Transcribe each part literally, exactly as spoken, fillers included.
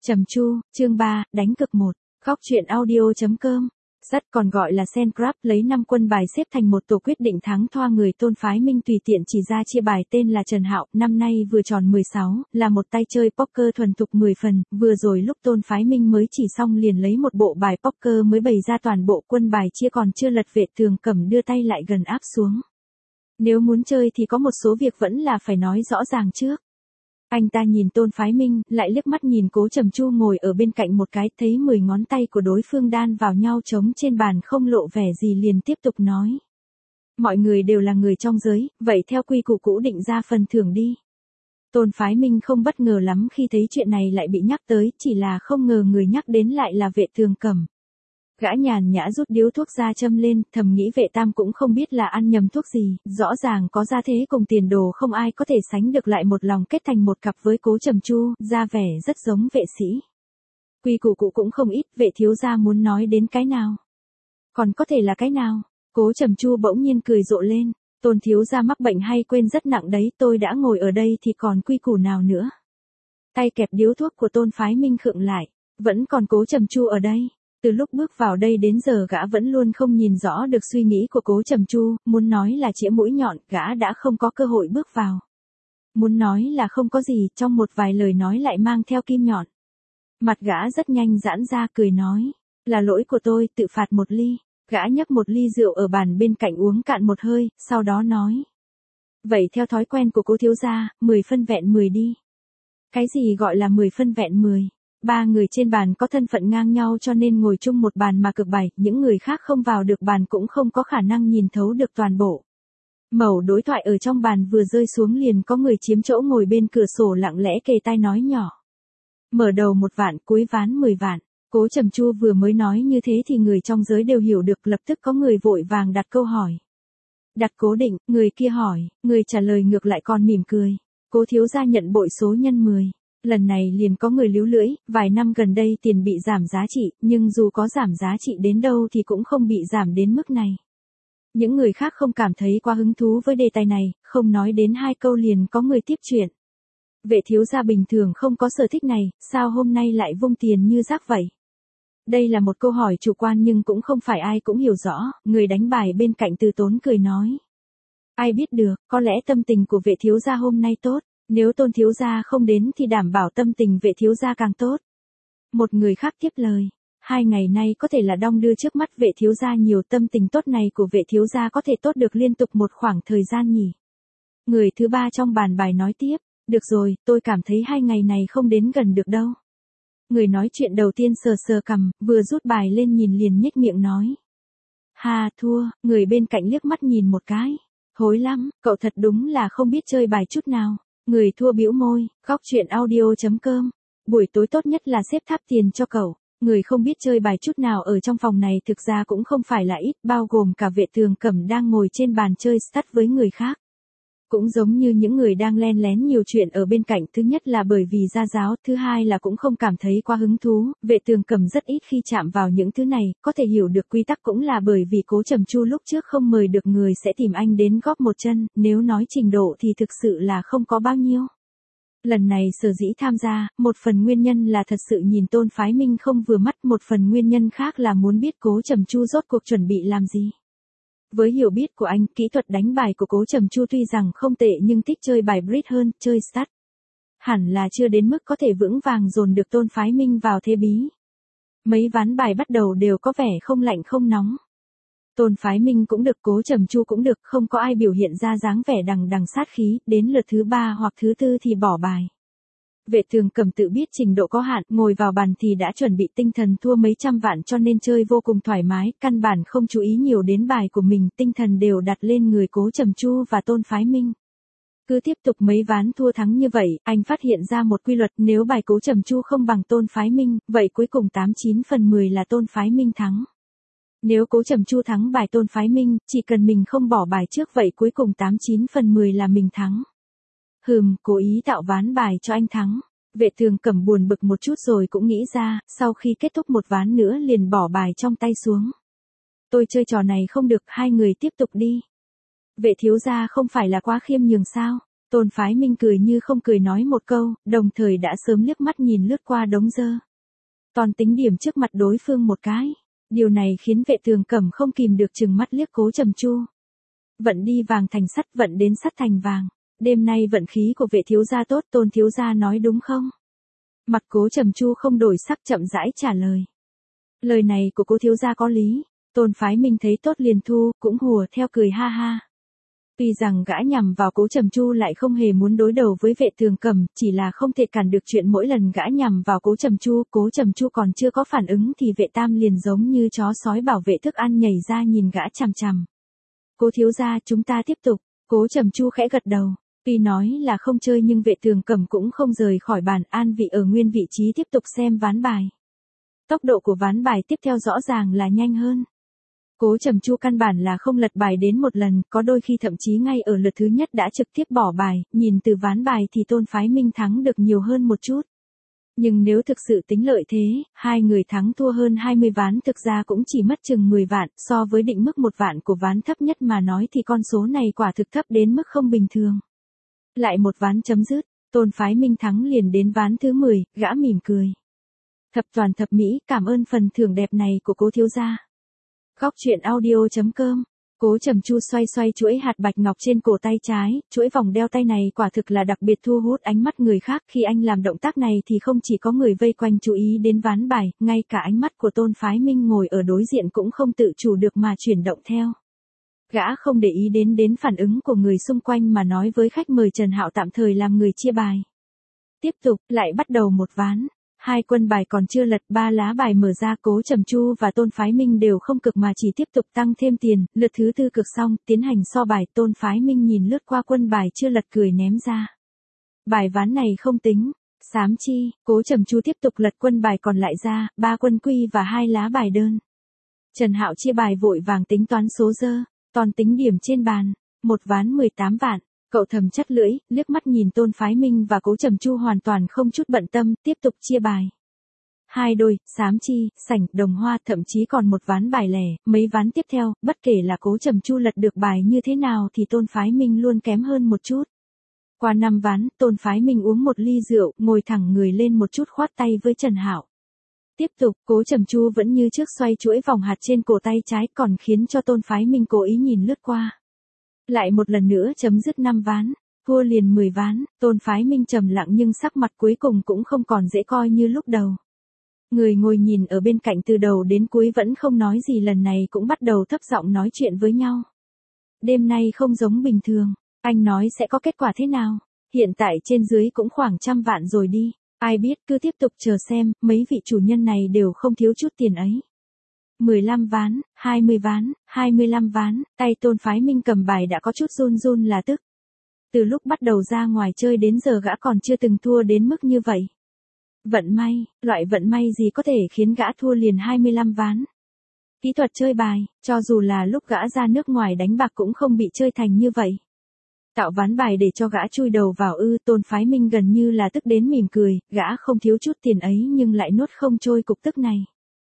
Trầm Chu, chương ba, đánh cực một, khóc chuyện audio.com. Sắt còn gọi là Sandcraft lấy năm quân bài xếp thành một tổ quyết định thắng thoa người Tôn Phái Minh tùy tiện chỉ ra chia bài tên là Trần Hạo, năm nay vừa tròn mười sáu, là một tay chơi poker thuần thục mười phần, vừa rồi lúc Tôn Phái Minh mới chỉ xong liền lấy một bộ bài poker mới bày ra toàn bộ quân bài chia còn chưa lật. Vệ Tường Cẩm đưa tay lại gần áp xuống. Nếu muốn chơi thì có một số việc vẫn là phải nói rõ ràng trước. Anh ta nhìn Tôn Phái Minh, lại liếc mắt nhìn Cố Trầm Chu ngồi ở bên cạnh một cái, thấy mười ngón tay của đối phương đan vào nhau trống trên bàn không lộ vẻ gì liền tiếp tục nói. Mọi người đều là người trong giới, vậy theo quy củ cũ định ra phần thưởng đi. Tôn Phái Minh không bất ngờ lắm khi thấy chuyện này lại bị nhắc tới, chỉ là không ngờ người nhắc đến lại là Vệ Tường Cẩm. Gã nhàn nhã rút điếu thuốc ra châm lên, thầm nghĩ Vệ Tam cũng không biết là ăn nhầm thuốc gì, rõ ràng có gia thế cùng tiền đồ không ai có thể sánh được, lại một lòng kết thành một cặp với Cố Trầm Chu, ra vẻ rất giống vệ sĩ. Quy củ cụ cũng không ít, Vệ thiếu gia muốn nói đến cái nào? Còn có thể là cái nào? Cố Trầm Chu bỗng nhiên cười rộ lên, Tôn thiếu gia mắc bệnh hay quên rất nặng đấy, tôi đã ngồi ở đây thì còn quy củ nào nữa? Tay kẹp điếu thuốc của Tôn Phái Minh khựng lại, vẫn còn Cố Trầm Chu ở đây. Từ lúc bước vào đây đến giờ gã vẫn luôn không nhìn rõ được suy nghĩ của Cố Trầm Chu, muốn nói là chĩa mũi nhọn, gã đã không có cơ hội bước vào. Muốn nói là không có gì, trong một vài lời nói lại mang theo kim nhọn. Mặt gã rất nhanh giãn ra cười nói, là lỗi của tôi, tự phạt một ly. Gã nhấp một ly rượu ở bàn bên cạnh uống cạn một hơi, sau đó nói. Vậy theo thói quen của Cố thiếu gia, mười phân vẹn mười đi. Cái gì gọi là mười phân vẹn mười? Ba người trên bàn có thân phận ngang nhau cho nên ngồi chung một bàn mà cược bài, những người khác không vào được bàn cũng không có khả năng nhìn thấu được toàn bộ. Mẩu đối thoại ở trong bàn vừa rơi xuống liền có người chiếm chỗ ngồi bên cửa sổ lặng lẽ kề tai nói nhỏ. Mở đầu một vạn, cuối ván mười vạn. Cố Trầm Chu vừa mới nói như thế thì người trong giới đều hiểu được, lập tức có người vội vàng đặt câu hỏi. Đặt cố định, người kia hỏi, người trả lời ngược lại còn mỉm cười. Cố thiếu gia nhận bội số nhân mười. Lần này liền có người líu lưỡi, vài năm gần đây tiền bị giảm giá trị, nhưng dù có giảm giá trị đến đâu thì cũng không bị giảm đến mức này. Những người khác không cảm thấy quá hứng thú với đề tài này, không nói đến hai câu liền có người tiếp chuyện. Vệ thiếu gia bình thường không có sở thích này, sao hôm nay lại vung tiền như rác vậy? Đây là một câu hỏi chủ quan nhưng cũng không phải ai cũng hiểu rõ, người đánh bài bên cạnh Từ Tốn cười nói. Ai biết được, có lẽ tâm tình của vệ thiếu gia hôm nay tốt. Nếu Tôn thiếu gia không đến thì đảm bảo tâm tình vệ thiếu gia càng tốt. Một người khác tiếp lời, hai ngày nay có thể là đong đưa trước mắt vệ thiếu gia nhiều, tâm tình tốt này của vệ thiếu gia có thể tốt được liên tục một khoảng thời gian nhỉ. Người thứ ba trong bàn bài nói tiếp, được rồi, tôi cảm thấy hai ngày này không đến gần được đâu. Người nói chuyện đầu tiên sờ sờ cằm, vừa rút bài lên nhìn liền nhếch miệng nói. Ha, thua, người bên cạnh liếc mắt nhìn một cái. Hối lắm, cậu thật đúng là không biết chơi bài chút nào. Người thua bĩu môi, khóc chuyện audio.com. Buổi tối tốt nhất là xếp tháp tiền cho cậu. Người không biết chơi bài chút nào ở trong phòng này thực ra cũng không phải là ít, bao gồm cả Vệ Tường Cẩm đang ngồi trên bàn chơi stud với người khác. Cũng giống như những người đang len lén nhiều chuyện ở bên cạnh, thứ nhất là bởi vì gia giáo, thứ hai là cũng không cảm thấy quá hứng thú, Vệ Tường Cẩm rất ít khi chạm vào những thứ này, có thể hiểu được quy tắc cũng là bởi vì Cố Trầm Chu lúc trước không mời được người sẽ tìm anh đến góp một chân, nếu nói trình độ thì thực sự là không có bao nhiêu. Lần này sở dĩ tham gia, một phần nguyên nhân là thật sự nhìn Tôn Phái Minh không vừa mắt, một phần nguyên nhân khác là muốn biết Cố Trầm Chu rốt cuộc chuẩn bị làm gì. Với hiểu biết của anh, kỹ thuật đánh bài của Cố Trầm Chu tuy rằng không tệ nhưng thích chơi bài bridge hơn, chơi stud. Hẳn là chưa đến mức có thể vững vàng dồn được Tôn Phái Minh vào thế bí. Mấy ván bài bắt đầu đều có vẻ không lạnh không nóng. Tôn Phái Minh cũng được, Cố Trầm Chu cũng được, không có ai biểu hiện ra dáng vẻ đằng đằng sát khí, đến lượt thứ ba hoặc thứ tư thì bỏ bài. Vệ Tường Cẩm tự biết trình độ có hạn, ngồi vào bàn thì đã chuẩn bị tinh thần thua mấy trăm vạn cho nên chơi vô cùng thoải mái, căn bản không chú ý nhiều đến bài của mình, tinh thần đều đặt lên người Cố Trầm Chu và Tôn Phái Minh. Cứ tiếp tục mấy ván thua thắng như vậy, anh phát hiện ra một quy luật, nếu bài Cố Trầm Chu không bằng Tôn Phái Minh, vậy cuối cùng tám chín phần mười là Tôn Phái Minh thắng. Nếu Cố Trầm Chu thắng bài Tôn Phái Minh, chỉ cần mình không bỏ bài trước vậy cuối cùng tám chín phần mười là mình thắng. Hừm, cố ý tạo ván bài cho anh thắng. Vệ Tường Cẩm buồn bực một chút rồi cũng nghĩ ra, sau khi kết thúc một ván nữa liền bỏ bài trong tay xuống. Tôi chơi trò này không được, hai người tiếp tục đi. Vệ thiếu gia không phải là quá khiêm nhường sao? Tôn Phái Minh cười như không cười nói một câu, đồng thời đã sớm liếc mắt nhìn lướt qua đống dơ. Toàn tính điểm trước mặt đối phương một cái. Điều này khiến Vệ Tường Cẩm không kìm được trừng mắt liếc Cố Trầm Chu. Vận đi vàng thành sắt, vận đến sắt thành vàng. Đêm nay vận khí của Vệ thiếu gia tốt, Tôn thiếu gia nói đúng không? Mặt Cố Trầm Chu không đổi sắc, chậm rãi trả lời. Lời này của Cố thiếu gia có lý. Tôn Phái Minh thấy tốt liền thu, cũng hùa theo cười ha ha. Tuy rằng gã nhằm vào Cố Trầm Chu lại không hề muốn đối đầu với Vệ Tường Cẩm, chỉ là không thể cản được chuyện mỗi lần gã nhằm vào Cố Trầm Chu, Cố Trầm Chu còn chưa có phản ứng thì Vệ Tam liền giống như chó sói bảo vệ thức ăn nhảy ra nhìn gã chằm chằm. Cố thiếu gia, chúng ta tiếp tục. Cố Trầm Chu khẽ gật đầu. Tuy nói là không chơi nhưng Vệ Tường Cẩm cũng không rời khỏi bàn, an vị ở nguyên vị trí tiếp tục xem ván bài. Tốc độ của ván bài tiếp theo rõ ràng là nhanh hơn. Cố Trầm Chu căn bản là không lật bài đến một lần, có đôi khi thậm chí ngay ở lượt thứ nhất đã trực tiếp bỏ bài, nhìn từ ván bài thì Tôn Phái Minh thắng được nhiều hơn một chút. Nhưng nếu thực sự tính lợi thế, hai người thắng thua hơn hai mươi ván thực ra cũng chỉ mất chừng mười vạn, so với định mức một vạn của ván thấp nhất mà nói thì con số này quả thực thấp đến mức không bình thường. Lại một ván chấm dứt, Tôn Phái Minh thắng liền đến ván thứ mười, gã mỉm cười. Thập toàn thập mỹ, cảm ơn phần thưởng đẹp này của Cố thiếu gia. Góc truyện audio chấm com. Cố Trầm Chu xoay xoay chuỗi hạt bạch ngọc trên cổ tay trái, chuỗi vòng đeo tay này quả thực là đặc biệt thu hút ánh mắt người khác, khi anh làm động tác này thì không chỉ có người vây quanh chú ý đến ván bài, ngay cả ánh mắt của Tôn Phái Minh ngồi ở đối diện cũng không tự chủ được mà chuyển động theo. Gã không để ý đến đến phản ứng của người xung quanh mà nói với khách mời Trần Hạo tạm thời làm người chia bài. Tiếp tục, lại bắt đầu một ván. Hai quân bài còn chưa lật, ba lá bài mở ra, Cố Trầm Chu và Tôn Phái Minh đều không cực mà chỉ tiếp tục tăng thêm tiền, lượt thứ tư cực xong, tiến hành so bài, Tôn Phái Minh nhìn lướt qua quân bài chưa lật cười ném ra. Bài ván này không tính, xám chi, Cố Trầm Chu tiếp tục lật quân bài còn lại ra, ba quân quy và hai lá bài đơn. Trần Hạo chia bài vội vàng tính toán số dơ, toàn tính điểm trên bàn, một ván mười tám vạn. Cậu thầm chắt lưỡi, liếc mắt nhìn Tôn Phái Minh và Cố Trầm Chu hoàn toàn không chút bận tâm, tiếp tục chia bài. Hai đôi, xám chi, sảnh, đồng hoa, thậm chí còn một ván bài lẻ, mấy ván tiếp theo, bất kể là Cố Trầm Chu lật được bài như thế nào thì Tôn Phái Minh luôn kém hơn một chút. Qua năm ván, Tôn Phái Minh uống một ly rượu, ngồi thẳng người lên một chút khoát tay với Trần Hạo. Tiếp tục, Cố Trầm Chu vẫn như trước xoay chuỗi vòng hạt trên cổ tay trái còn khiến cho Tôn Phái Minh cố ý nhìn lướt qua. Lại một lần nữa chấm dứt năm ván, thua liền mười ván, Tôn Phái Minh trầm lặng nhưng sắc mặt cuối cùng cũng không còn dễ coi như lúc đầu. Người ngồi nhìn ở bên cạnh từ đầu đến cuối vẫn không nói gì, lần này cũng bắt đầu thấp giọng nói chuyện với nhau. Đêm nay không giống bình thường, anh nói sẽ có kết quả thế nào? Hiện tại trên dưới cũng khoảng trăm vạn rồi đi, ai biết, cứ tiếp tục chờ xem, mấy vị chủ nhân này đều không thiếu chút tiền ấy. mười lăm ván, hai mươi ván, hai mươi lăm ván, tay Tôn Phái Minh cầm bài đã có chút run run là tức. Từ lúc bắt đầu ra ngoài chơi đến giờ gã còn chưa từng thua đến mức như vậy. Vận may, loại vận may gì có thể khiến gã thua liền hai mươi lăm ván. Kỹ thuật chơi bài, cho dù là lúc gã ra nước ngoài đánh bạc cũng không bị chơi thành như vậy. Tạo ván bài để cho gã chui đầu vào ư? Tôn Phái Minh gần như là tức đến mỉm cười, gã không thiếu chút tiền ấy nhưng lại nuốt không trôi cục tức này.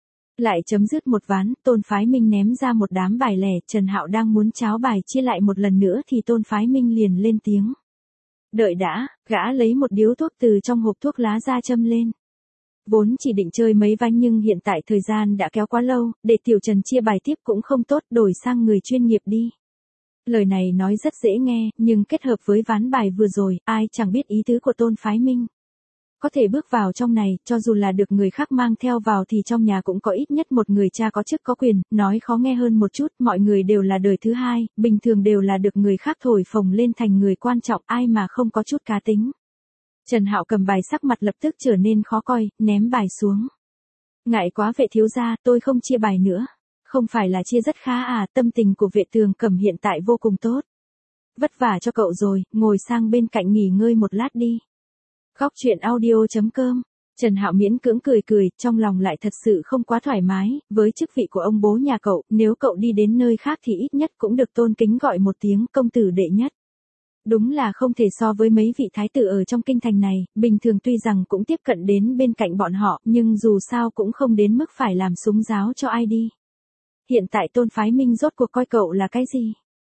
Lại chấm dứt một ván, Tôn Phái Minh ném ra một đám bài lẻ, Trần Hạo đang muốn cháo bài chia lại một lần nữa thì Tôn Phái Minh liền lên tiếng. Đợi đã, gã lấy một điếu thuốc từ trong hộp thuốc lá ra châm lên. Vốn chỉ định chơi mấy ván nhưng hiện tại thời gian đã kéo quá lâu, để Tiểu Trần chia bài tiếp cũng không tốt, đổi sang người chuyên nghiệp đi. Lời này nói rất dễ nghe, nhưng kết hợp với ván bài vừa rồi, ai chẳng biết ý tứ của Tôn Phái Minh. Có thể bước vào trong này, cho dù là được người khác mang theo vào thì trong nhà cũng có ít nhất một người cha có chức có quyền, nói khó nghe hơn một chút, mọi người đều là đời thứ hai, bình thường đều là được người khác thổi phồng lên thành người quan trọng, ai mà không có chút cá tính. Trần Hạo cầm bài sắc mặt lập tức trở nên khó coi, ném bài xuống. Ngại quá Vệ thiếu gia, tôi không chia bài nữa. Không phải là chia rất khá à, tâm tình của Vệ Tường Cẩm hiện tại vô cùng tốt. Vất vả cho cậu rồi, ngồi sang bên cạnh nghỉ ngơi một lát đi. Góc truyện audio chấm com. Trần Hạo miễn cưỡng cười cười, trong lòng lại thật sự không quá thoải mái, với chức vị của ông bố nhà cậu, nếu cậu đi đến nơi khác thì ít nhất cũng được tôn kính gọi một tiếng công tử đệ nhất. Đúng là không thể so với mấy vị thái tử ở trong kinh thành này, bình thường tuy rằng cũng tiếp cận đến bên cạnh bọn họ, nhưng dù sao cũng không đến mức phải làm súng giáo cho ai đi. Hiện tại Tôn Phái Minh rốt cuộc coi cậu là cái gì?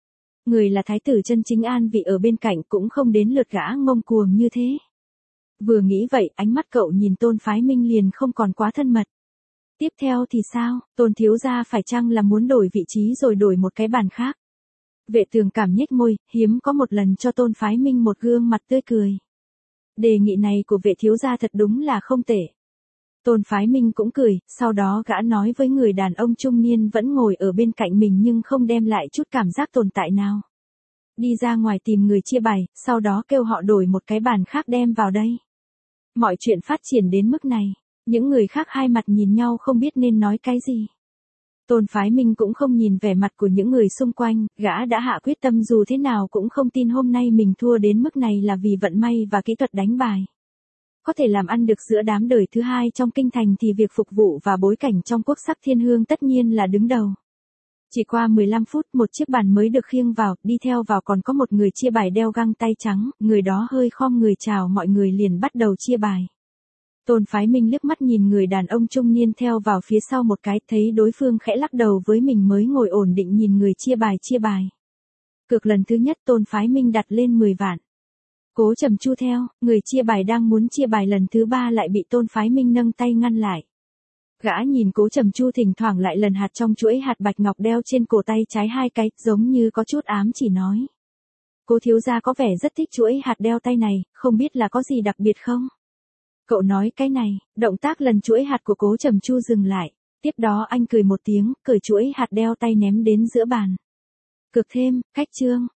Người là thái tử chân chính an vị ở bên cạnh cũng không đến lượt gã ngông cuồng như thế. Vừa nghĩ vậy, ánh mắt cậu nhìn Tôn Phái Minh liền không còn quá thân mật. Tiếp theo thì sao, Tôn thiếu gia phải chăng là muốn đổi vị trí rồi đổi một cái bàn khác? Vệ Tường Cảm nhếch môi, hiếm có một lần cho Tôn Phái Minh một gương mặt tươi cười. Đề nghị này của vệ thiếu gia thật đúng là không tệ. Tôn Phái Minh cũng cười, sau đó gã nói với người đàn ông trung niên vẫn ngồi ở bên cạnh mình nhưng không đem lại chút cảm giác tồn tại nào. Đi ra ngoài tìm người chia bài, sau đó kêu họ đổi một cái bàn khác đem vào đây. Mọi chuyện phát triển đến mức này, những người khác hai mặt nhìn nhau không biết nên nói cái gì. Tôn Phái Minh cũng không nhìn vẻ mặt của những người xung quanh, gã đã hạ quyết tâm dù thế nào cũng không tin hôm nay mình thua đến mức này là vì vận may và kỹ thuật đánh bài. Có thể làm ăn được giữa đám đời thứ hai trong kinh thành thì việc phục vụ và bối cảnh trong quốc sắc thiên hương tất nhiên là đứng đầu. Chỉ qua mười lăm phút một chiếc bàn mới được khiêng vào, đi theo vào còn có một người chia bài đeo găng tay trắng, người đó hơi khom người chào mọi người liền bắt đầu chia bài. Tôn Phái Minh liếc mắt nhìn người đàn ông trung niên theo vào phía sau một cái, thấy đối phương khẽ lắc đầu với mình mới ngồi ổn định nhìn người chia bài chia bài. Cược lần thứ nhất Tôn Phái Minh đặt lên mười vạn. Cố Trầm Chu theo, người chia bài đang muốn chia bài lần thứ ba lại bị Tôn Phái Minh nâng tay ngăn lại. Gã nhìn Cố Trầm Chu thỉnh thoảng lại lần hạt trong chuỗi hạt bạch ngọc đeo trên cổ tay trái hai cái, giống như có chút ám chỉ nói. Cố thiếu gia có vẻ rất thích chuỗi hạt đeo tay này, không biết là có gì đặc biệt không? Cậu nói cái này, động tác lần chuỗi hạt của Cố Trầm Chu dừng lại. Tiếp đó anh cười một tiếng, cởi chuỗi hạt đeo tay ném đến giữa bàn. Cược thêm, khách trương,